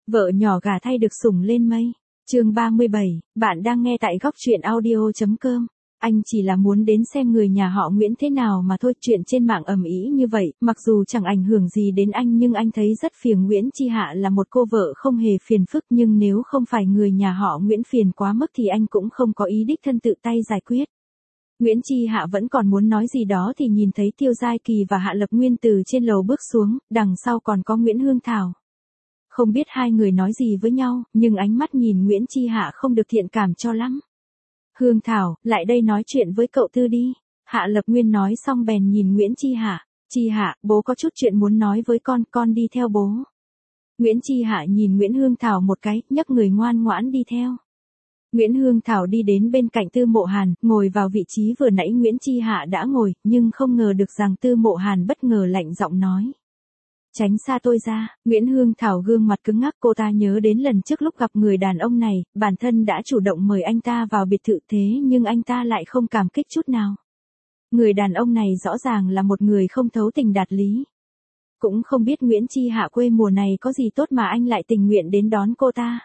Vợ nhỏ gả thay được sủng lên mây. Chương 37, bạn đang nghe tại góc truyện audio.com. Anh chỉ là muốn đến xem người nhà họ Nguyễn thế nào mà thôi, chuyện trên mạng ầm ĩ như vậy, mặc dù chẳng ảnh hưởng gì đến anh nhưng anh thấy rất phiền. Nguyễn Chi Hạ là một cô vợ không hề phiền phức, nhưng nếu không phải người nhà họ Nguyễn phiền quá mức thì anh cũng không có ý đích thân tự tay giải quyết. Nguyễn Chi Hạ vẫn còn muốn nói gì đó thì nhìn thấy Tiêu Giai Kỳ và Hạ Lập Nguyên từ trên lầu bước xuống, đằng sau còn có Nguyễn Hương Thảo. Không biết hai người nói gì với nhau, nhưng ánh mắt nhìn Nguyễn Chi Hạ không được thiện cảm cho lắm. Hương Thảo, lại đây nói chuyện với cậu Tư đi. Hạ Lập Nguyên nói xong bèn nhìn Nguyễn Chi Hạ. Chi Hạ, bố có chút chuyện muốn nói với con đi theo bố. Nguyễn Chi Hạ nhìn Nguyễn Hương Thảo một cái, nhấc người ngoan ngoãn đi theo. Nguyễn Hương Thảo đi đến bên cạnh Tư Mộ Hàn, ngồi vào vị trí vừa nãy Nguyễn Chi Hạ đã ngồi, nhưng không ngờ được rằng Tư Mộ Hàn bất ngờ lạnh giọng nói. Tránh xa tôi ra. Nguyễn Hương Thảo gương mặt cứng ngắc, cô ta nhớ đến lần trước lúc gặp người đàn ông này, bản thân đã chủ động mời anh ta vào biệt thự thế nhưng anh ta lại không cảm kích chút nào. Người đàn ông này rõ ràng là một người không thấu tình đạt lý. Cũng không biết Nguyễn Chi Hạ quê mùa này có gì tốt mà anh lại tình nguyện đến đón cô ta.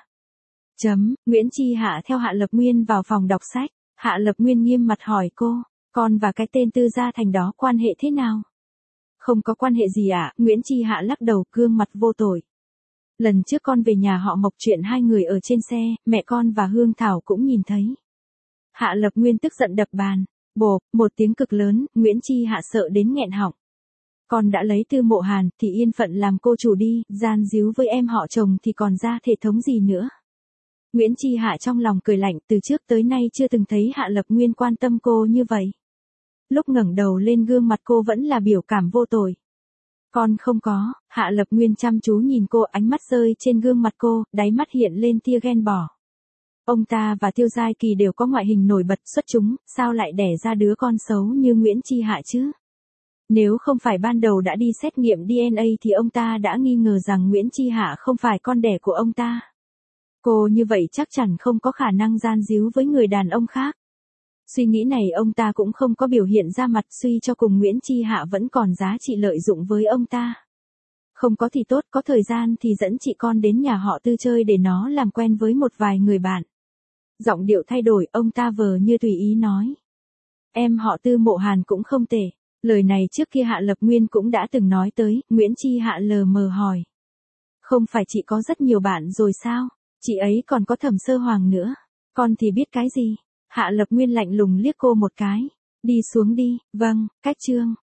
Nguyễn Chi Hạ theo Hạ Lập Nguyên vào phòng đọc sách. Hạ Lập Nguyên nghiêm mặt hỏi cô, con và cái tên Tư Gia Thành đó quan hệ thế nào? Không có quan hệ gì ạ, Nguyễn Chi Hạ lắc đầu, gương mặt vô tội. Lần trước con về nhà họ Mộc, chuyện hai người ở trên xe, mẹ con và Hương Thảo cũng nhìn thấy. Hạ Lập Nguyên tức giận đập bàn. Bộp, một tiếng cực lớn, Nguyễn Chi Hạ sợ đến nghẹn họng. Con đã lấy Tư Mộ Hàn thì yên phận làm cô chủ đi, gian díu với em họ chồng thì còn ra thể thống gì nữa. Nguyễn Chi Hạ trong lòng cười lạnh, từ trước tới nay chưa từng thấy Hạ Lập Nguyên quan tâm cô như vậy. Lúc ngẩng đầu lên gương mặt cô vẫn là biểu cảm vô tội. Con không có. Hạ Lập Nguyên chăm chú nhìn cô, ánh mắt rơi trên gương mặt cô, đáy mắt hiện lên tia ghen bỏ. Ông ta và Tiêu Giai Kỳ đều có ngoại hình nổi bật xuất chúng, sao lại đẻ ra đứa con xấu như Nguyễn Chi Hạ chứ? Nếu không phải ban đầu đã đi xét nghiệm DNA thì ông ta đã nghi ngờ rằng Nguyễn Chi Hạ không phải con đẻ của ông ta. Cô như vậy chắc chắn không có khả năng gian díu với người đàn ông khác. Suy nghĩ này ông ta cũng không có biểu hiện ra mặt, suy cho cùng Nguyễn Chi Hạ vẫn còn giá trị lợi dụng với ông ta. Không có thì tốt, có thời gian thì dẫn chị con đến nhà họ Tư chơi để nó làm quen với một vài người bạn. Giọng điệu thay đổi, ông ta vờ như tùy ý nói. Em họ Tư Mộ Hàn cũng không tệ. Lời này trước kia Hạ Lập Nguyên cũng đã từng nói tới. Nguyễn Chi Hạ lờ mờ hỏi. Không phải chị có rất nhiều bạn rồi sao? Chị ấy còn có Thẩm Sơ Hoàng nữa. Con thì biết cái gì? Hạ Lập Nguyên lạnh lùng liếc cô một cái. Đi xuống đi. Vâng, cách chương.